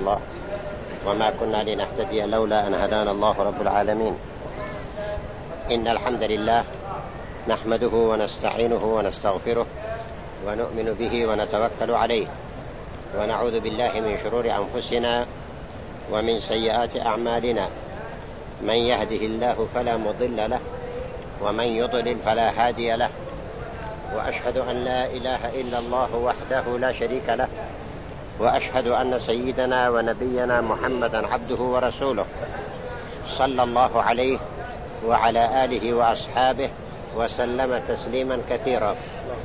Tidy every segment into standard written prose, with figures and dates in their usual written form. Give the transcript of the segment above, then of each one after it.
الله وما كنا لنهتدي لولا أن هدانا الله رب العالمين. إن الحمد لله نحمده ونستعينه ونستغفره ونؤمن به ونتوكل عليه، ونعوذ بالله من شرور أنفسنا ومن سيئات أعمالنا. من يهده الله فلا مضل له ومن يضلل فلا هادي له، وأشهد أن لا إله إلا الله وحده لا شريك له، وأشهد أن سيدنا ونبينا محمدا عبده ورسوله صلى الله عليه وعلى آله وأصحابه وسلم تسليما كثيرا.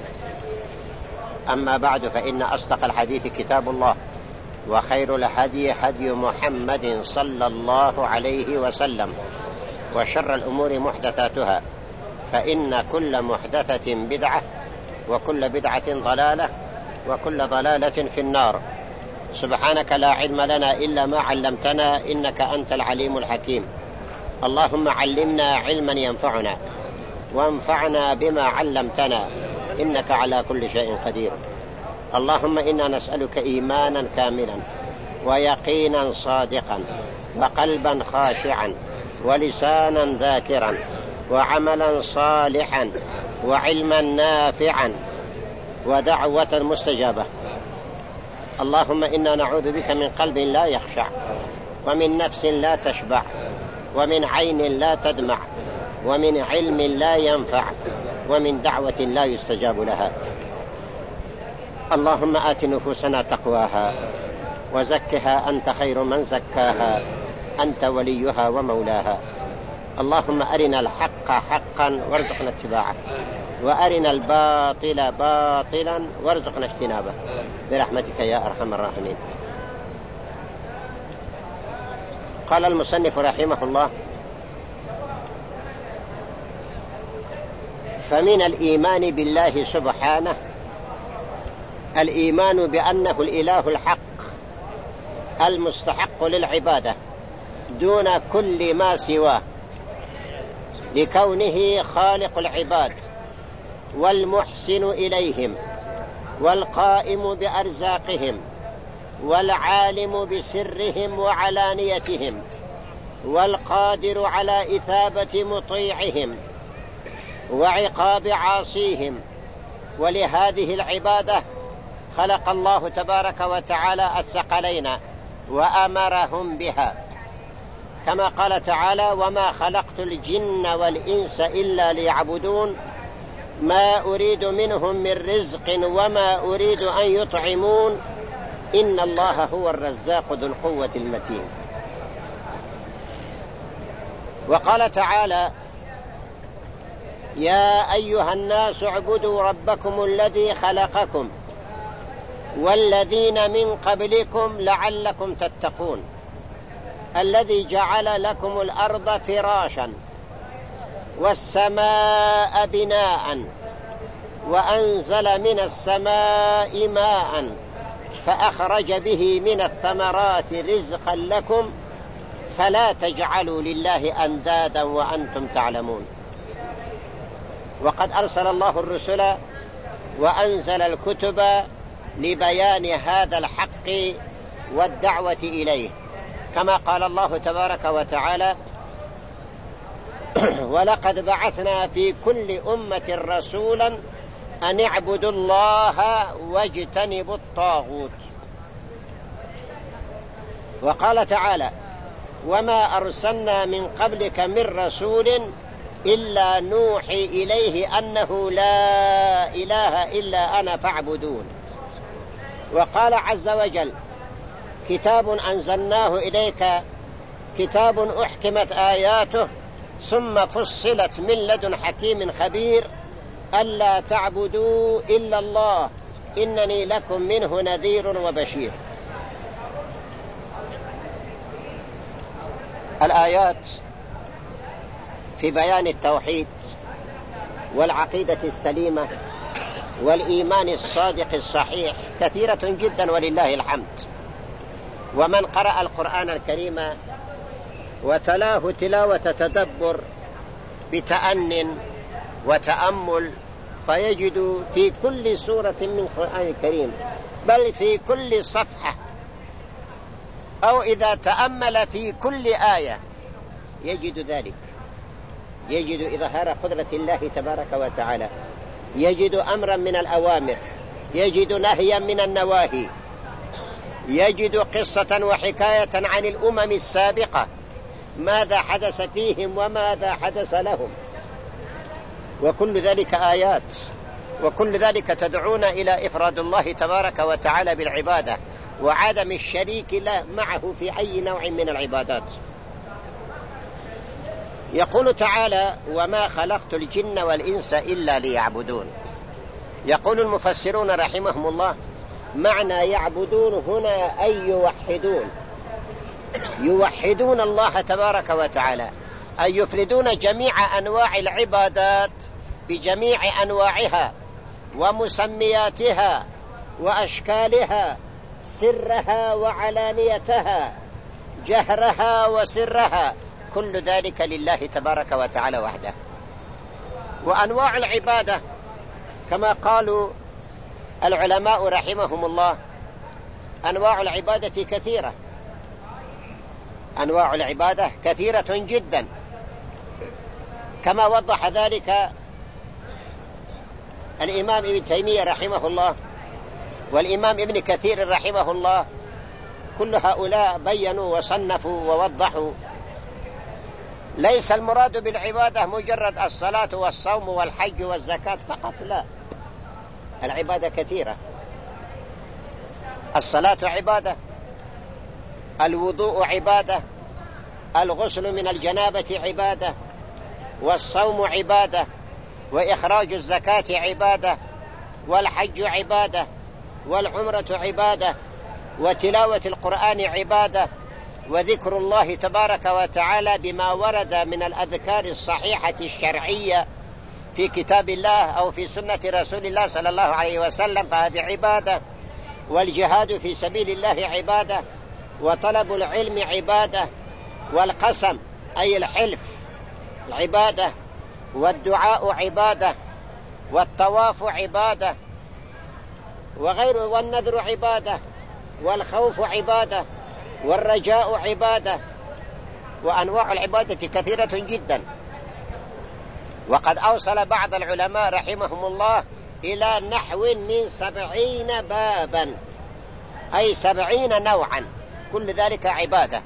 أما بعد، فإن أصدق الحديث كتاب الله، وخير الهدي هدي محمد صلى الله عليه وسلم، وشر الأمور محدثاتها، فإن كل محدثة بدعة، وكل بدعة ضلالة، وكل ضلالة في النار. سبحانك لا علم لنا إلا ما علمتنا، إنك أنت العليم الحكيم. اللهم علمنا علما ينفعنا، وانفعنا بما علمتنا، إنك على كل شيء قدير. اللهم إنا نسألك إيمانا كاملا، ويقينا صادقا، وقلبا خاشعا، ولسانا ذاكرا، وعملا صالحا، وعلما نافعا، ودعوة مستجابة. اللهم إنا نعوذ بك من قلب لا يخشع، ومن نفس لا تشبع، ومن عين لا تدمع، ومن علم لا ينفع، ومن دعوة لا يستجاب لها. اللهم آت نفوسنا تقواها، وزكها أنت خير من زكاها، أنت وليها ومولاها. اللهم أرنا الحق حقا وارزقنا اتباعه، وأرنا الباطل باطلا وارزقنا اجتنابه، برحمتك يا أرحم الراحمين. قال المصنف رحمه الله: فمن الإيمان بالله سبحانه الإيمان بأنه الإله الحق المستحق للعبادة دون كل ما سواه، لكونه خالق العباد والمحسن إليهم، والقائم بأرزاقهم، والعالم بسرهم وعلانيتهم، والقادر على إثابة مطيعهم وعقاب عاصيهم. ولهذه العبادة خلق الله تبارك وتعالى الثقلين وأمرهم بها، كما قال تعالى: وما خلقت الجن والإنس إلا ليعبدون ما أريد منهم من رزق وما أريد أن يطعمون إن الله هو الرزاق ذو القوة المتين. وقال تعالى: يا أيها الناس اعبدوا ربكم الذي خلقكم والذين من قبلكم لعلكم تتقون، الذي جعل لكم الأرض فراشا والسماء بناء وأنزل من السماء ماء فأخرج به من الثمرات رزقا لكم فلا تجعلوا لله أندادا وأنتم تعلمون. وقد أرسل الله الرسل وأنزل الكتب لبيان هذا الحق والدعوة إليه، كما قال الله تبارك وتعالى: ولقد بعثنا في كل أمة رسولا أن اعبدوا الله واجتنبوا الطاغوت. وقال تعالى: وما أرسلنا من قبلك من رسول إلا نوحي إليه أنه لا إله إلا أنا فاعبدون. وقال عز وجل: كتاب أنزلناه إليك كتاب أحكمت آياته ثم فصلت من لدن حكيم خبير ألا تعبدوا إلا الله إنني لكم منه نذير وبشير. الآيات في بيان التوحيد والعقيدة السليمة والإيمان الصادق الصحيح كثيرة جدا ولله الحمد. ومن قرأ القرآن الكريم وتلاه تلاوة تدبر بتأن وتأمل فيجد في كل سورة من القرآن الكريم بل في كل صفحة أو إذا تأمل في كل آية يجد ذلك، يجد إظهار قدرة الله تبارك وتعالى، يجد أمرا من الأوامر، يجد نهيا من النواهي، يجد قصة وحكاية عن الأمم السابقة ماذا حدث فيهم وماذا حدث لهم، وكل ذلك آيات، وكل ذلك تدعونا إلى إفراد الله تبارك وتعالى بالعبادة وعدم الشريك له معه في أي نوع من العبادات. يقول تعالى: وما خلقت الجن والإنس إلا ليعبدون. يقول المفسرون رحمهم الله: معنى يعبدون هنا أي يوحدون، يوحدون الله تبارك وتعالى، أي يفردون جميع أنواع العبادات بجميع أنواعها ومسمياتها وأشكالها، سرها وعلانيتها، جهرها وسرها، كل ذلك لله تبارك وتعالى وحده. وأنواع العبادة كما قالوا العلماء رحمهم الله أنواع العبادة كثيرة، أنواع العبادة كثيرة جدا، كما وضح ذلك الإمام ابن تيمية رحمه الله والإمام ابن كثير رحمه الله. كل هؤلاء بينوا وصنفوا ووضحوا ليس المراد بالعبادة مجرد الصلاة والصوم والحج والزكاة فقط، لا، العبادة كثيرة. الصلاة عبادة، الوضوء عبادة، الغسل من الجنابة عبادة، والصوم عبادة، وإخراج الزكاة عبادة، والحج عبادة، والعمرة عبادة، وتلاوة القرآن عبادة، وذكر الله تبارك وتعالى بما ورد من الأذكار الصحيحة الشرعية في كتاب الله أو في سنة رسول الله صلى الله عليه وسلم فهذه عبادة، والجهاد في سبيل الله عبادة، وطلب العلم عبادة، والقسم أي الحلف عبادة، والدعاء عبادة، والطواف عبادة وغيره، والنذر عبادة، والخوف عبادة، والرجاء عبادة. وأنواع العبادة كثيرة جدا، وقد أوصل بعض العلماء رحمهم الله إلى نحو من 70 بابا، أي 70 نوعا، كل ذلك عبادة.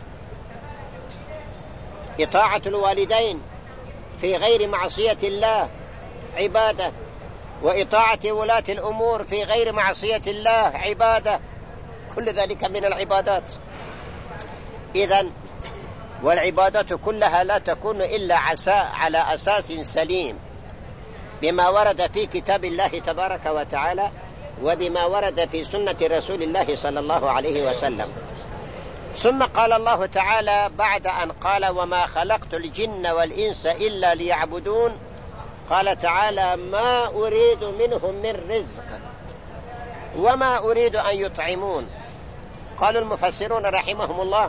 إطاعة الوالدين في غير معصية الله عبادة، وإطاعة ولاة الأمور في غير معصية الله عبادة، كل ذلك من العبادات. إذن والعبادات كلها لا تكون إلا على أساس سليم بما ورد في كتاب الله تبارك وتعالى وبما ورد في سنة رسول الله صلى الله عليه وسلم. ثم قال الله تعالى بعد أن قال: وما خلقت الجن والإنس إلا ليعبدون، قال تعالى: ما أريد منهم من رزق وما أريد أن يطعمون. قال المفسرون رحمهم الله: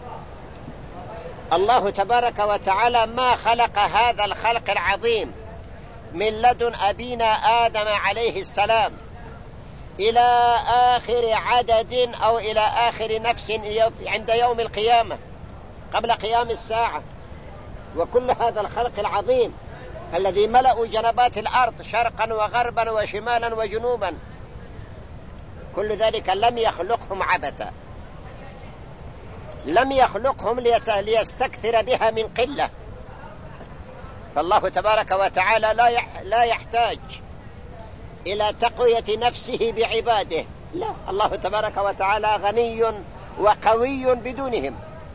الله تبارك وتعالى ما خلق هذا الخلق العظيم من لدن أبينا آدم عليه السلام إلى آخر عدد أو إلى آخر نفس عند يوم القيامة قبل قيام الساعة، وكل هذا الخلق العظيم الذي ملأوا جنبات الأرض شرقا وغربا وشمالا وجنوبا، كل ذلك لم يخلقهم عبثا، لم يخلقهم ليستكثر بها من قلة. فالله تبارك وتعالى لا يحتاج إلى تقوية نفسه بعباده، لا، الله تبارك وتعالى غني وقوي بدونهم،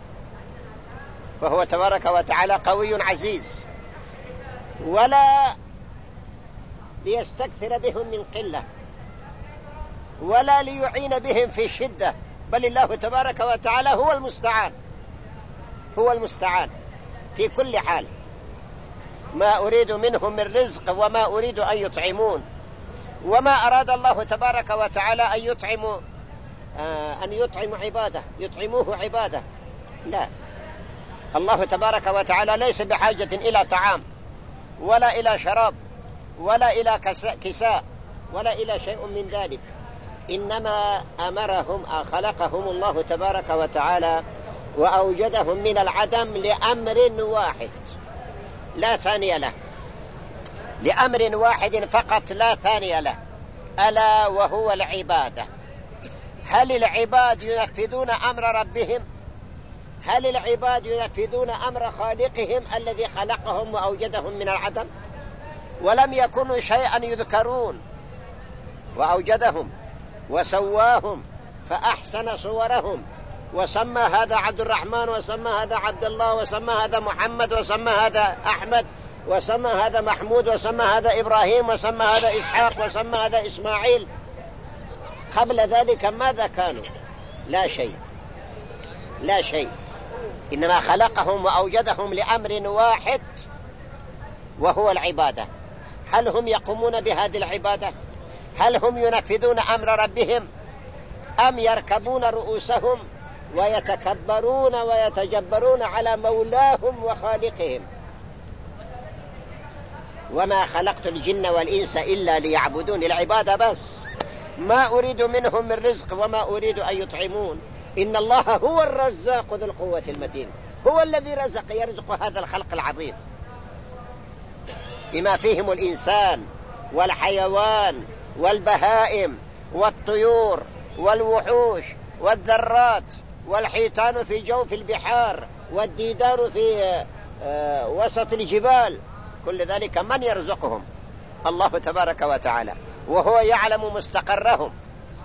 فهو تبارك وتعالى قوي عزيز، ولا ليستكثر بهم من قلة ولا ليعين بهم في شدة، بل الله تبارك وتعالى هو المستعان، هو المستعان في كل حال. ما أريد منهم من رزق وما أريد أن يطعمون. وما أراد الله تبارك وتعالى أن يطعم عباده، يطعموه عباده، لا، الله تبارك وتعالى ليس بحاجة إلى طعام ولا إلى شراب ولا إلى كساء ولا إلى شيء من ذلك، إنما خلقهم الله تبارك وتعالى وأوجدهم من العدم لأمر واحد لا ثاني له، لأمر واحد فقط لا ثاني له، ألا وهو العبادة. هل العباد ينفذون أمر ربهم؟ هل العباد ينفذون أمر خالقهم الذي خلقهم وأوجدهم من العدم؟ ولم يكونوا شيئا يذكرون، وأوجدهم وسواهم فأحسن صورهم، وسمى هذا عبد الرحمن، وسمى هذا عبد الله، وسمى هذا محمد، وسمى هذا أحمد، وسمى هذا محمود، وسمى هذا إبراهيم، وسمى هذا إسحاق، وسمى هذا إسماعيل. قبل ذلك ماذا كانوا؟ لا شيء، لا شيء. إنما خلقهم وأوجدهم لأمر واحد وهو العبادة. هل هم يقومون بهذه العبادة؟ هل هم ينفذون أمر ربهم؟ أم يركبون رؤوسهم ويتكبرون ويتجبرون على مولاهم وخالقهم؟ وما خلقت الجن والإنس إلا ليعبدون، العبادة بس، ما أريد منهم من رزق وما أريد أن يطعمون. إن الله هو الرزاق ذو القوة المتين، هو الذي يرزق هذا الخلق العظيم، بما فيهم الإنسان والحيوان والبهائم والطيور والوحوش والذرات والحيتان في جوف البحار والديدان في وسط الجبال. كل ذلك من يرزقهم؟ الله تبارك وتعالى، وهو يعلم مستقرهم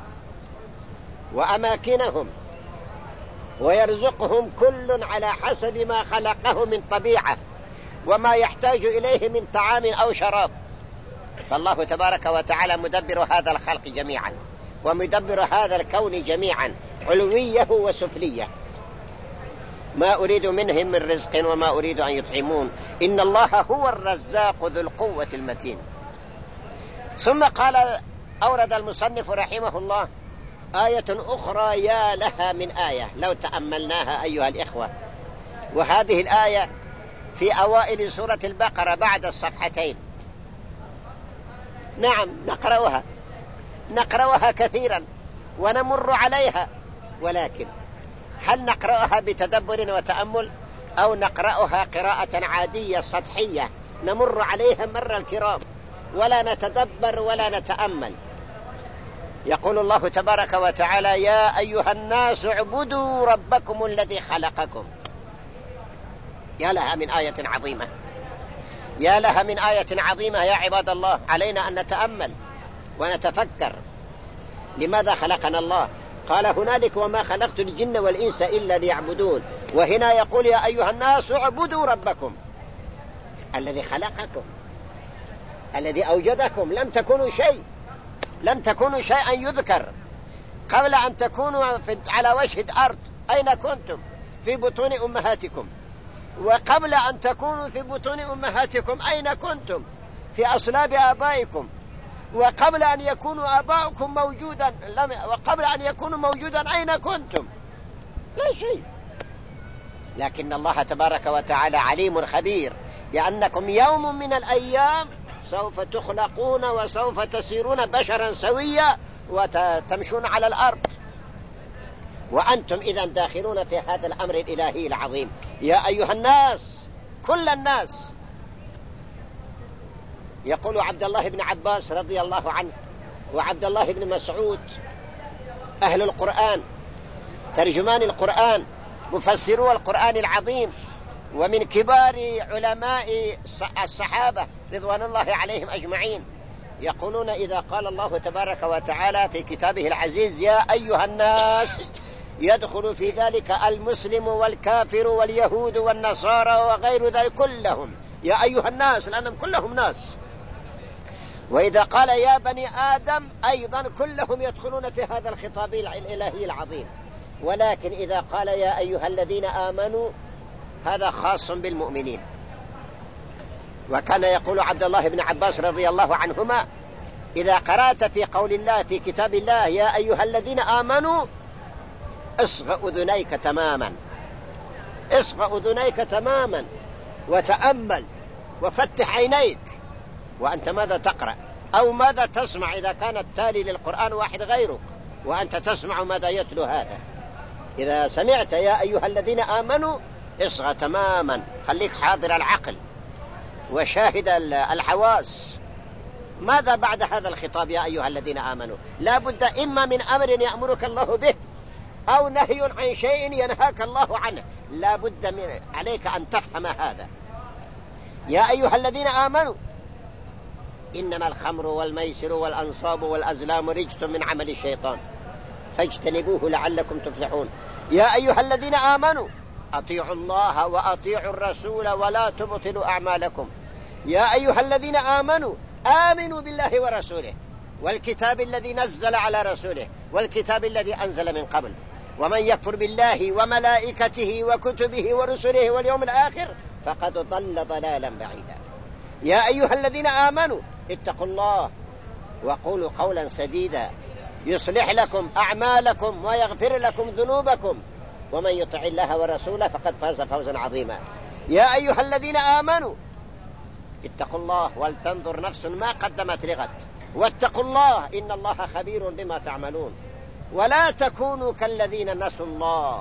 وأماكنهم، ويرزقهم كل على حسب ما خلقه من طبيعة وما يحتاج إليه من طعام أو شراب. فالله تبارك وتعالى مدبر هذا الخلق جميعا، ومدبر هذا الكون جميعا، علويه وسفليه. ما أريد منهم من رزق وما أريد أن يطعمون، إن الله هو الرزاق ذو القوة المتين. ثم قال أورد المصنف رحمه الله آية أخرى يا لها من آية لو تأملناها أيها الإخوة. وهذه الآية في أوائل سورة البقرة بعد الصفحتين. نعم نقرأها كثيرا ونمر عليها، ولكن هل نقرأها بتدبر وتأمل أو نقرأها قراءة عادية سطحية نمر عليها مر الكرام ولا نتدبر ولا نتأمل؟ يقول الله تبارك وتعالى يا أيها الناس اعبدوا ربكم الذي خلقكم. يا لها من آية عظيمة، يا لها من آية عظيمة يا عباد الله. علينا أن نتأمل ونتفكر لماذا خلقنا الله. قال هنالك وما خلقت الجن والإنس إلا ليعبدون، وهنا يقول يا أيها الناس اعبدوا ربكم الذي خلقكم الذي أوجدكم. لم تكونوا شيئا يذكر قبل أن تكونوا على وجه الأرض. أين كنتم؟ في بطون أمهاتكم. وقبل أن تكونوا في بطون أمهاتكم أين كنتم؟ في أصلاب آبائكم. وقبل أن يكونوا آباؤكم موجودا وقبل أن يكونوا موجودا أين كنتم؟ لا شيء. لكن الله تبارك وتعالى عليم خبير بأنكم يوم من الأيام سوف تخلقون وسوف تسيرون بشرا سويا وتمشون على الأرض، وأنتم إذا داخلون في هذا الأمر الإلهي العظيم. يا أيها الناس، كل الناس. يقول عبد الله بن عباس رضي الله عنه وعبد الله بن مسعود أهل القرآن ترجمان القرآن مفسرو القرآن العظيم ومن كبار علماء الصحابة رضوان الله عليهم أجمعين، يقولون إذا قال الله تبارك وتعالى في كتابه العزيز يا أيها الناس يدخل في ذلك المسلم والكافر واليهود والنصارى وغير ذلك كلهم، يا أيها الناس لأنهم كلهم ناس. وإذا قال يا بني آدم أيضا كلهم يدخلون في هذا الخطاب الإلهي العظيم. ولكن إذا قال يا أيها الذين آمنوا هذا خاص بالمؤمنين. وكان يقول عبد الله بن عباس رضي الله عنهما إذا قرأت في قول الله في كتاب الله يا أيها الذين آمنوا اصغ أذنيك تماما، اصغ أذنيك تماما وتأمل وفتح عينيك وأنت ماذا تقرأ. أو ماذا تسمع إذا كان التالي للقرآن واحد غيرك وأنت تسمع ماذا يتلو هذا؟ إذا سمعت يا أيها الذين آمنوا اصغى تماما، خليك حاضر العقل وشاهد الحواس. ماذا بعد هذا الخطاب يا أيها الذين آمنوا؟ لا بد إما من أمر يأمرك الله به أو نهي عن شيء ينهاك الله عنه. لا بد عليك أن تفهم هذا. يا أيها الذين آمنوا إنما الخمر والميسر والأنصاب والأزلام رجس من عمل الشيطان فاجتنبوه لعلكم تفلحون. يا أيها الذين آمنوا أطيعوا الله وأطيعوا الرسول ولا تبطلوا أعمالكم. يا أيها الذين آمنوا آمنوا بالله ورسوله والكتاب الذي نزل على رسوله والكتاب الذي أنزل من قبل، ومن يكفر بالله وملائكته وكتبه ورسله واليوم الآخر فقد ضل ضلالا بعيدا. يا أيها الذين آمنوا اتقوا الله وقولوا قولا سديدا يصلح لكم أعمالكم ويغفر لكم ذنوبكم ومن يطع الله ورسوله فقد فاز فوزا عظيما. يا أيها الذين آمنوا اتقوا الله ولتنظر نفس ما قدمت لغد واتقوا الله إن الله خبير بما تعملون ولا تكونوا كالذين نسوا الله.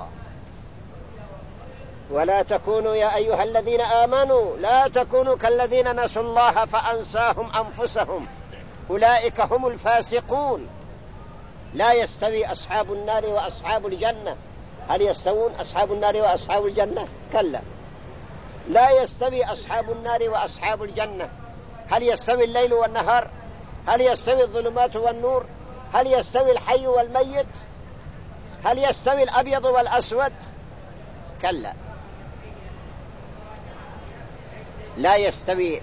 ولا تكونوا يا أيها الذين آمنوا لا تكونوا كالذين نسوا الله فأنساهم أنفسهم أولئك هم الفاسقون. لا يستوي أصحاب النار وأصحاب الجنة. هل يستوون أصحاب النار وأصحاب الجنة؟ كلا. لا يستوي أصحاب النار وأصحاب الجنة. هل يستوي الليل والنهار؟ هل يستوي الظلمات والنور؟ هل يستوي الحي والميت؟ هل يستوي الأبيض والأسود؟ كلا. لا يستوي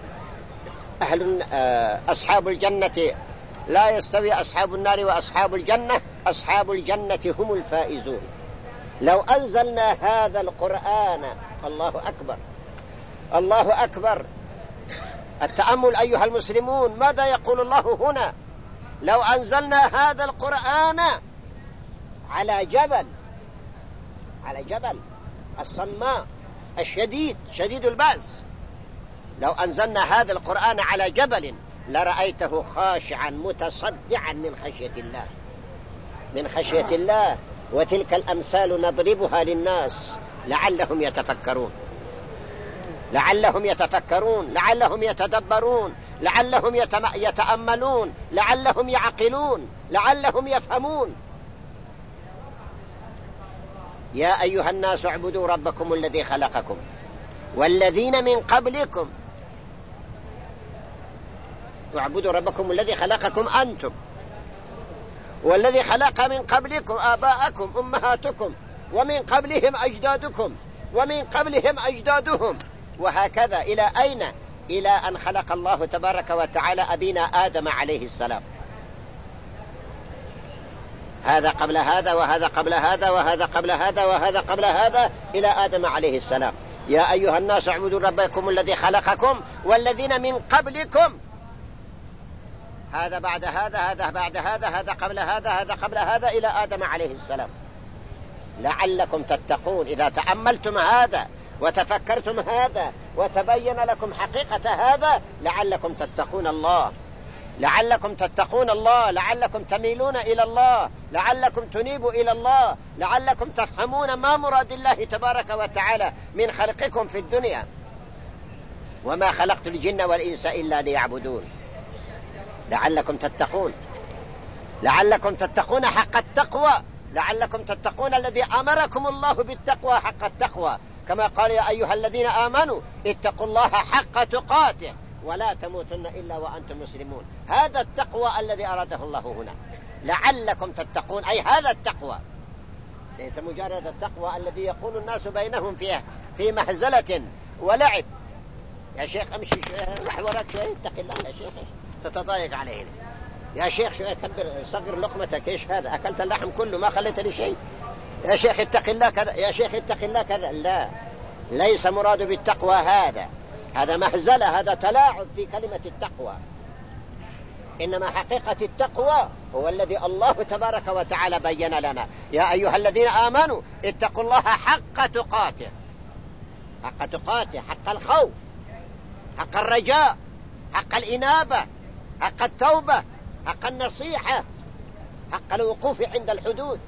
أصحاب الجنة، لا يستوي أصحاب النار وأصحاب الجنة. أصحاب الجنة هم الفائزون. لو أنزلنا هذا القرآن، الله أكبر الله أكبر، التأمل أيها المسلمون، ماذا يقول الله هنا؟ لو أنزلنا هذا القرآن على جبل، على جبل الصماء الشديد شديد البأس، لو أنزلنا هذا القرآن على جبل لرأيته خاشعا متصدعا من خشية الله، من خشية الله. وتلك الأمثال نضربها للناس لعلهم يتفكرون، لعلهم يتفكرون، لعلهم يتدبرون، لعلهم يتأملون، لعلهم يعقلون، لعلهم يفهمون. يا أيها الناس اعبدوا ربكم الذي خلقكم والذين من قبلكم، اعبدوا ربكم الذي خلقكم أنتم والذي خلق من قبلكم آباءكم أمهاتكم ومن قبلهم أجدادكم ومن قبلهم أجدادهم، وهكذا إلى أين؟ إلى أن خلق الله تبارك وتعالى أبينا آدم عليه السلام. هذا قبل هذا وهذا قبل هذا وهذا قبل هذا وهذا قبل هذا إلى آدم عليه السلام. يا أيها الناس اعبدوا ربكم الذي خلقكم والذين من قبلكم، هذا بعد هذا، هذا بعد هذا، هذا قبل هذا، هذا قبل هذا إلى آدم عليه السلام، لعلكم تتقون. إذا تأملتم هذا وتفكرتم هذا وتبين لكم حقيقة هذا لعلكم تتقون الله، لعلكم تتقون الله، لعلكم تميلون إلى الله، لعلكم تنيبوا إلى الله، لعلكم تفهمون ما مراد الله تبارك وتعالى من خلقكم في الدنيا. وما خلقت الجن والإنس إلا ليعبدون. لعلكم تتقون، لعلكم تتقون حق التقوى، لعلكم تتقون الذي أمركم الله بالتقوى حق التقوى، كما قال يا أيها الذين آمنوا اتقوا الله حق تقاته ولا تموتن إلا وأنتم مسلمون. هذا التقوى الذي أراده الله هنا، لعلكم تتقون، أي هذا التقوى، ليس مجرد التقوى الذي يقول الناس بينهم فيه في مهزلة ولعب. يا شيخ امشي روح وراك شوي، اتق الله يا شيخ، تتضايق عليه. يا شيخ شوي كبر صغر لقمتك، ايش هذا؟ أكلت اللحم كله ما خليت لي شيء. يا شيخ اتق الله كذا، يا شيخ اتق الله كذا. لا، ليس مراد بالتقوى هذا، هذا مهزلة، هذا تلاعب في كلمة التقوى. إنما حقيقة التقوى هو الذي الله تبارك وتعالى بين لنا. يا أيها الذين آمنوا اتقوا الله حق تقاته، حق تقاته، حق الخوف، حق الرجاء، حق الإنابة، حق التوبة، حق النصيحة، حق الوقوف عند الحدود.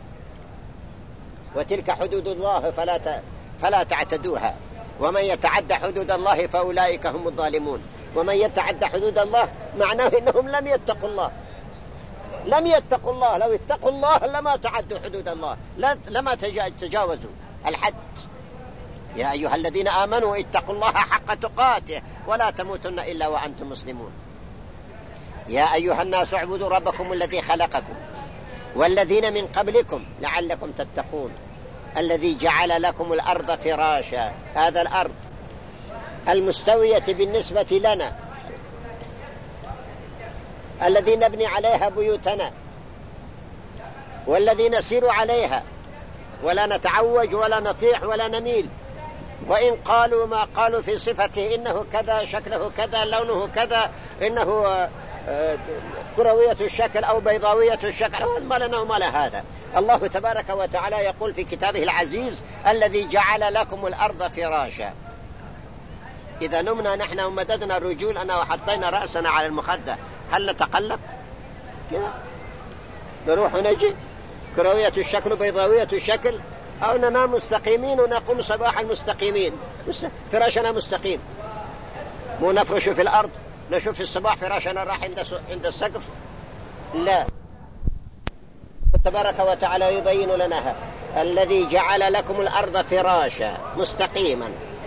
وتلك حدود الله فلا تعتدوها، ومن يتعدى حدود الله فأولئك هم الظالمون. ومن يتعدى حدود الله معناه إنهم لم يتقوا الله، لم يتقوا الله. لو اتقوا الله لما تعدوا حدود الله، لما تجاوزوا الحد. يا أيها الذين آمنوا اتقوا الله حق تقاته ولا تموتن إلا وأنتم مسلمون. يا أيها الناس اعبدوا ربكم الذي خلقكم والذين من قبلكم لعلكم تتقون، الذي جعل لكم الأرض فراشا، هذا الأرض المستوية بالنسبة لنا، الذي نبني عليها بيوتنا، والذي نسير عليها ولا نتعوج ولا نطيح ولا نميل. وإن قالوا ما قالوا في صفته إنه كذا، شكله كذا، لونه كذا، إنه كروية الشكل أو بيضاوية الشكل، ما لنا وما لا هذا. الله تبارك وتعالى يقول في كتابه العزيز: الذي جعل لكم الأرض فراشا. إذا نمنا نحن ومددنا رجولنا وحطينا رأسنا على المخدة، هل نتقلب كذا؟ نروح ونجي كروية الشكل بيضاوية الشكل، أو ننام مستقيمين ونقوم صباحا مستقيمين، فراشنا مستقيم، مو نفرش في الأرض نشوف في الصباح فراشنا راح عند السقف. لا، تبارك وتعالى يبين لنا الذي جعل لكم الأرض فراشا مستقيما،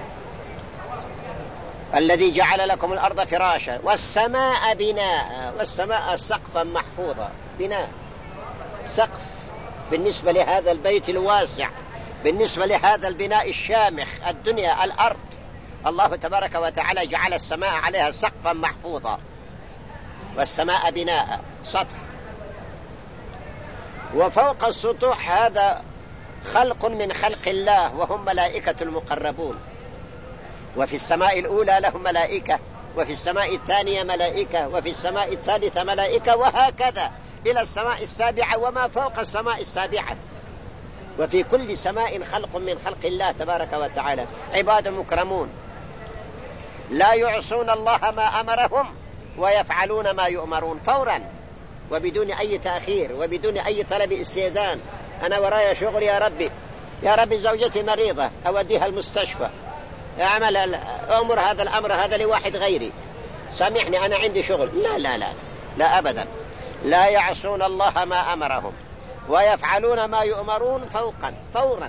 الذي جعل لكم الأرض فراشا والسماء بناء، والسماء سقفا محفوظا. بناء، سقف بالنسبة لهذا البيت الواسع، بالنسبة لهذا البناء الشامخ، الدنيا الأرض. الله تبارك وتعالى جعل السماء عليها سقفا محفوظا، والسماء بناء، سطح. وفوق السطوح هذا خلق من خلق الله، وهم ملائكة المقربون. وفي السماء الأولى لهم ملائكة، وفي السماء الثانية ملائكة، وفي السماء الثالثة ملائكة، وهكذا إلى السماء السابعة وما فوق السماء السابعة. وفي كل سماء خلق من خلق الله تبارك وتعالى، عباد مكرمون لا يعصون الله ما أمرهم ويفعلون ما يؤمرون فورا، وبدون أي تأخير وبدون أي طلب استئذان. أنا ورايا شغل، يا ربي زوجتي مريضة أوديها المستشفى، أعمل أمر هذا الأمر هذا لواحد غيري، سامحني أنا عندي شغل. لا لا لا لا أبدا، لا يعصون الله ما أمرهم ويفعلون ما يؤمرون فورا.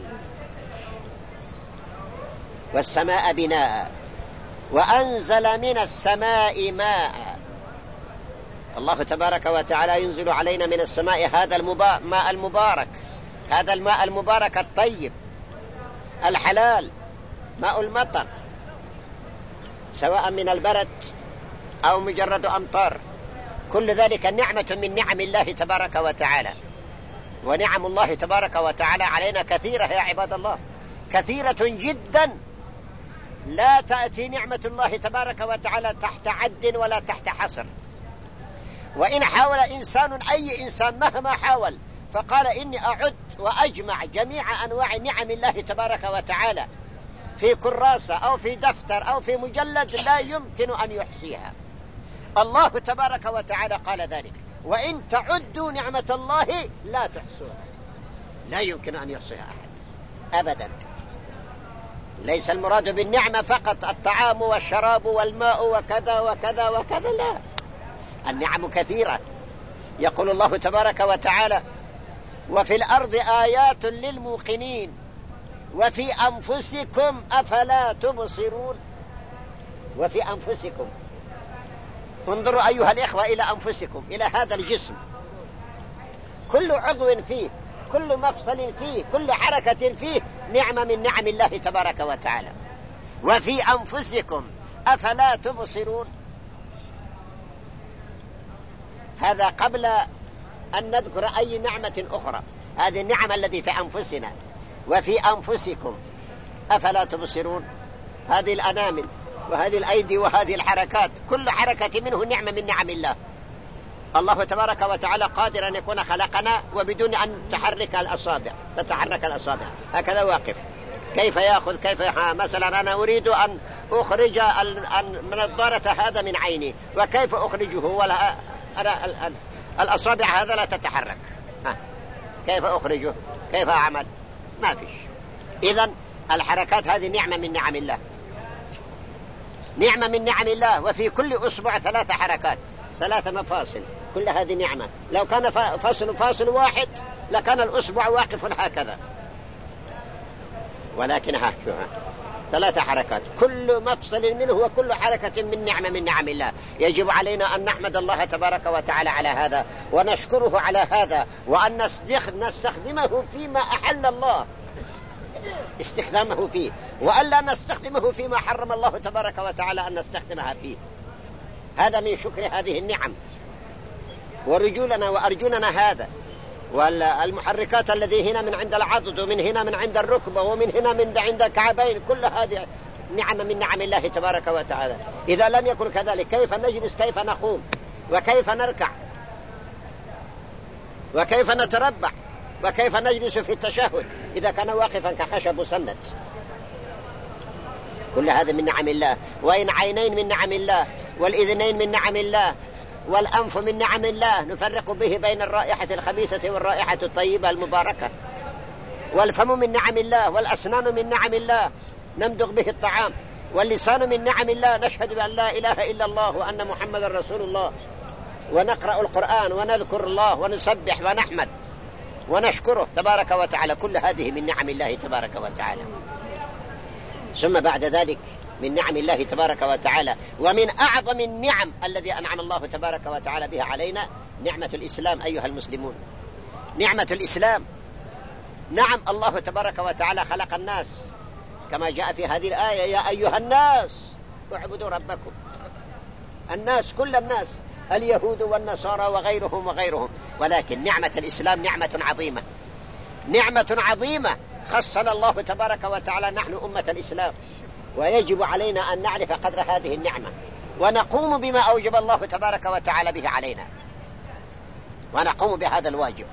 والسماء بناء وأنزل من السماء ماء. الله تبارك وتعالى ينزل علينا من السماء هذا الماء المبارك، هذا الماء المبارك الطيب الحلال، ماء المطر، سواء من البرد أو مجرد أمطار، كل ذلك نعمة من نعم الله تبارك وتعالى. ونعم الله تبارك وتعالى علينا كثيرة يا عباد الله، كثيرة جدا، لا تأتي نعمة الله تبارك وتعالى تحت عد ولا تحت حصر. وإن حاول إنسان، أي إنسان مهما حاول، فقال إني أعد وأجمع جميع أنواع نعم الله تبارك وتعالى في كراسة أو في دفتر أو في مجلد، لا يمكن أن يحصيها. الله تبارك وتعالى قال ذلك: وإن تعدوا نعمة الله لا تحصوها. لا يمكن أن يحصيها أحد أبدا. ليس المراد بالنعمة فقط الطعام والشراب والماء وكذا وكذا وكذا، لا، النعم كثيرة. يقول الله تبارك وتعالى: وفي الأرض آيات للموقنين وفي أنفسكم أفلا تبصرون. وفي أنفسكم، انظروا أيها الإخوة إلى أنفسكم، إلى هذا الجسم، كل عضو فيه، كل مفصل فيه، كل حركة فيه نعمة من نعم الله تبارك وتعالى. وفي أنفسكم أفلا تبصرون. هذا قبل أن نذكر أي نعمة أخرى، هذه النعمة التي في أنفسنا. وفي أنفسكم أفلا تبصرون، هذه الأنامل وهذه الأيدي وهذه الحركات، كل حركة منه نعمة من نعم الله. الله تبارك وتعالى قادر أن يكون خلقنا وبدون أن تتحرك الأصابع، هكذا واقف، كيف يأخذ، كيف مثلا أنا أريد أخرج من الضارة هذا من عيني، وكيف أخرجه ولا الأصابع هذا لا تتحرك، كيف أخرجه؟ كيف أعمل؟ ما فيش. إذن الحركات هذه نعمة من نعم الله، نعمة من نعم الله. وفي كل أسبوع 3 حركات، 3 مفاصل، كل هذه نعمة. لو كان فاصل واحد لكان الأسبوع واقف هكذا، ولكن 3 حركات، كل مفصل منه وكل حركة من نعمة من نعم الله. يجب علينا أن نحمد الله تبارك وتعالى على هذا، ونشكره على هذا، وأن نستخدمه فيما أحل الله استخدامه فيه، وألا نستخدمه فيما حرم الله تبارك وتعالى أن نستخدمها فيه. هذا من شكر هذه النعم. ورجولنا وأرجلنا هذا، والمحركات الذي هنا من عند العضد، ومن هنا من عند الركبة، ومن هنا من عند الكعبين، كل هذه نعم من نعم الله تبارك وتعالى. إذا لم يكن كذلك كيف نجلس، كيف نقوم، وكيف نركع، وكيف نتربع، وكيف نجلس في التشهد إذا كان واقفا كخشب سند؟ كل هذا من نعم الله. وإن عينين من نعم الله، والإذنين من نعم الله، والأنف من نعم الله، نفرق به بين الرائحة الخبيثة والرائحة الطيبة المباركة. والفم من نعم الله، والأسنان من نعم الله، نمضغ به الطعام. واللسان من نعم الله، نشهد بأن لا إله إلا الله وأن محمد رسول الله، ونقرأ القرآن ونذكر الله ونسبح ونحمد ونشكره تبارك وتعالى. كل هذه من نعم الله تبارك وتعالى. ثم بعد ذلك من نعم الله تبارك وتعالى، ومن أعظم النعم الذي أنعم الله تبارك وتعالى بها علينا نعمة الإسلام. أيها المسلمون، نعمة الإسلام. نعم، الله تبارك وتعالى خلق الناس كما جاء في هذه الآية: يا أيها الناس اعبدوا ربكم. الناس، كل الناس، اليهود والنصارى وغيرهم. ولكن نعمة الإسلام نعمة عظيمة، نعمة عظيمة خصنا الله تبارك وتعالى نحن أمة الإسلام. ويجب علينا أن نعرف قدر هذه النعمة، ونقوم بما أوجب الله تبارك وتعالى به علينا، ونقوم بهذا الواجب،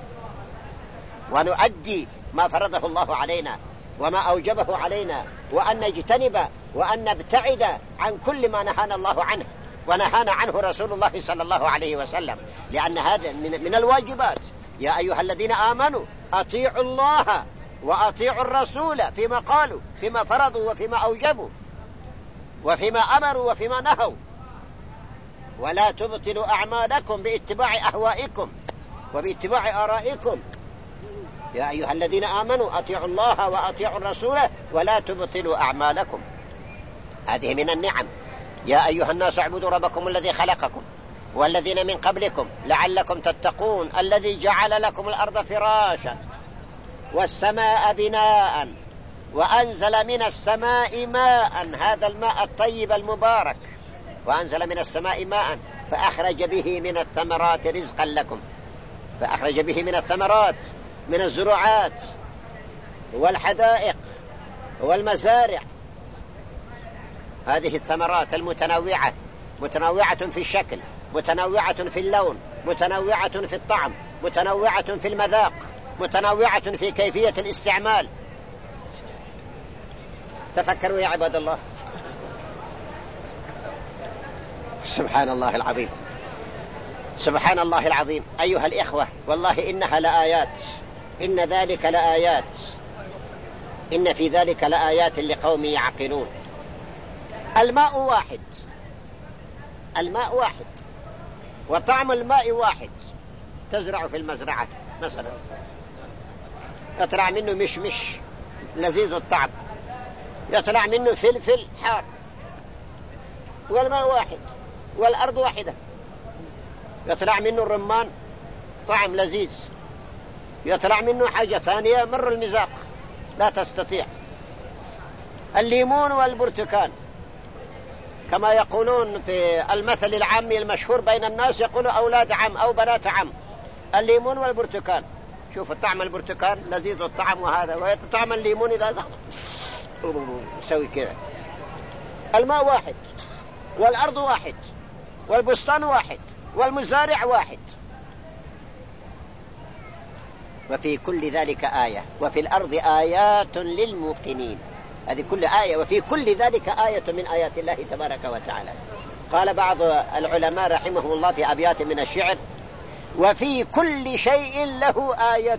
ونؤدي ما فرضه الله علينا وما أوجبه علينا، وأن نجتنب وأن نبتعد عن كل ما نهانا الله عنه ونهانا عنه رسول الله صلى الله عليه وسلم، لأن هذا من الواجبات. يا أيها الذين آمنوا أطيعوا الله وأطيعوا الرسول فيما قالوا، فيما فرضوا وفيما أوجبوا، وفيما أمروا وفيما نهوا، ولا تبطلوا أعمالكم باتباع أهوائكم وباتباع آرائكم. يا أيها الذين آمنوا أطيعوا الله وأطيعوا الرسول ولا تبطلوا أعمالكم. هذه من النعم. يا أيها الناس اعبدوا ربكم الذي خلقكم والذين من قبلكم لعلكم تتقون، الذي جعل لكم الأرض فراشا والسماء بناء وأنزل من السماء ماء، هذا الماء الطيب المبارك، وأنزل من السماء ماء فأخرج به من الثمرات رزقا لكم، فأخرج به من الثمرات، من الزروعات والحدائق والمزارع. هذه الثمرات المتنوعة، متنوعة في الشكل، متنوعة في اللون، متنوعة في الطعم، متنوعة في المذاق، متنوعة في كيفية الاستعمال. تفكروا يا عباد الله، سبحان الله العظيم، سبحان الله العظيم. أيها الإخوة، والله إنها لآيات، إن ذلك لآيات، إن في ذلك لآيات لقوم يعقلون. الماء واحد، الماء واحد، وطعم الماء واحد. تزرع في المزرعة مثلا، يطلع منه مشمش لذيذ الطعم، يطلع منه فلفل حار، والماء واحد، والأرض واحدة، يطلع منه الرمان طعم لذيذ، يطلع منه حاجة ثانية مر المذاق لا تستطيع. الليمون والبرتقال كما يقولون في المثل العامي المشهور بين الناس، يقولوا أولاد عم أو بنات عم، الليمون والبرتقال. شوف طعم البرتقال لذيذ الطعم، وهذا وطعم الليمون إذا يسوي كذا. الماء واحد، والأرض واحد، والبستان واحد، والمزارع واحد. وفي كل ذلك آية، وفي الأرض آيات للموقنين. هذه كل آية، وفي كل ذلك آية من آيات الله تبارك وتعالى. قال بعض العلماء رحمهم الله في أبيات من الشعر: وفي كل شيء له آية،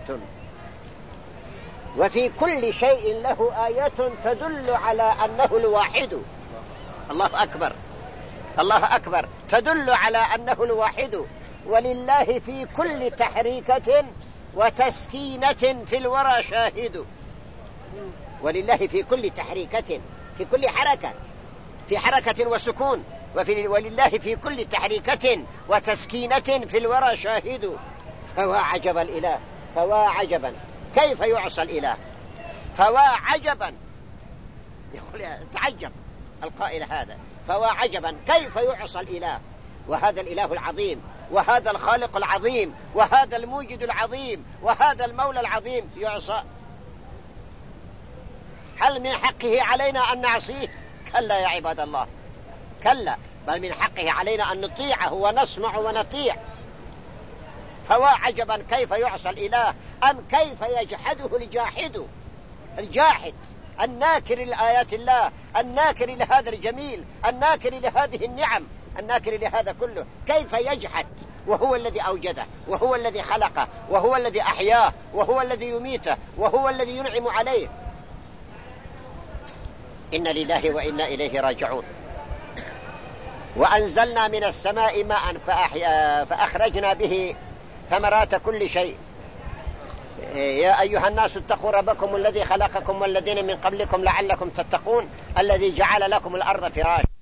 وفي كل شيء له آية تدل على أنه الواحد. الله أكبر، الله أكبر، تدل على أنه الواحد. ولله في كل تحريكة وتسكينة في الورى شاهد. ولله في كل تحريكة، في كل حركة، في حركة وسكون، ولله في كل تحريكة وتسكينة في الورى شاهد. فوا عجب الإله، فوا عجبا كيف يعصى الإله، فوا عجبا، يقول تعجب القائل هذا، فوا عجبا كيف يعصى الإله، وهذا الإله العظيم، وهذا الخالق العظيم، وهذا الموجد العظيم، وهذا المولى العظيم يعصى. هل من حقه علينا أن نعصيه؟ كلا يا عباد الله، كلا، بل من حقه علينا أن نطيعه ونسمع ونطيع. فوا عجبا كيف يعصى الإله، أم كيف يجحده الجاحد، الجاحد الناكر لآيات الله، الناكر لهذا الجميل، الناكر لهذه النعم، الناكر لهذا كله، كيف يجحد وهو الذي أوجده، وهو الذي خلقه، وهو الذي أحياه، وهو الذي يميته، وهو الذي ينعم عليه. إن لله وإنا إليه راجعون. وأنزلنا من السماء ماء فأخرجنا به ثمرات كل شيء. يا أيها الناس اتقوا ربكم الذي خلقكم والذين من قبلكم لعلكم تتقون، الذي جعل لكم الأرض فراشا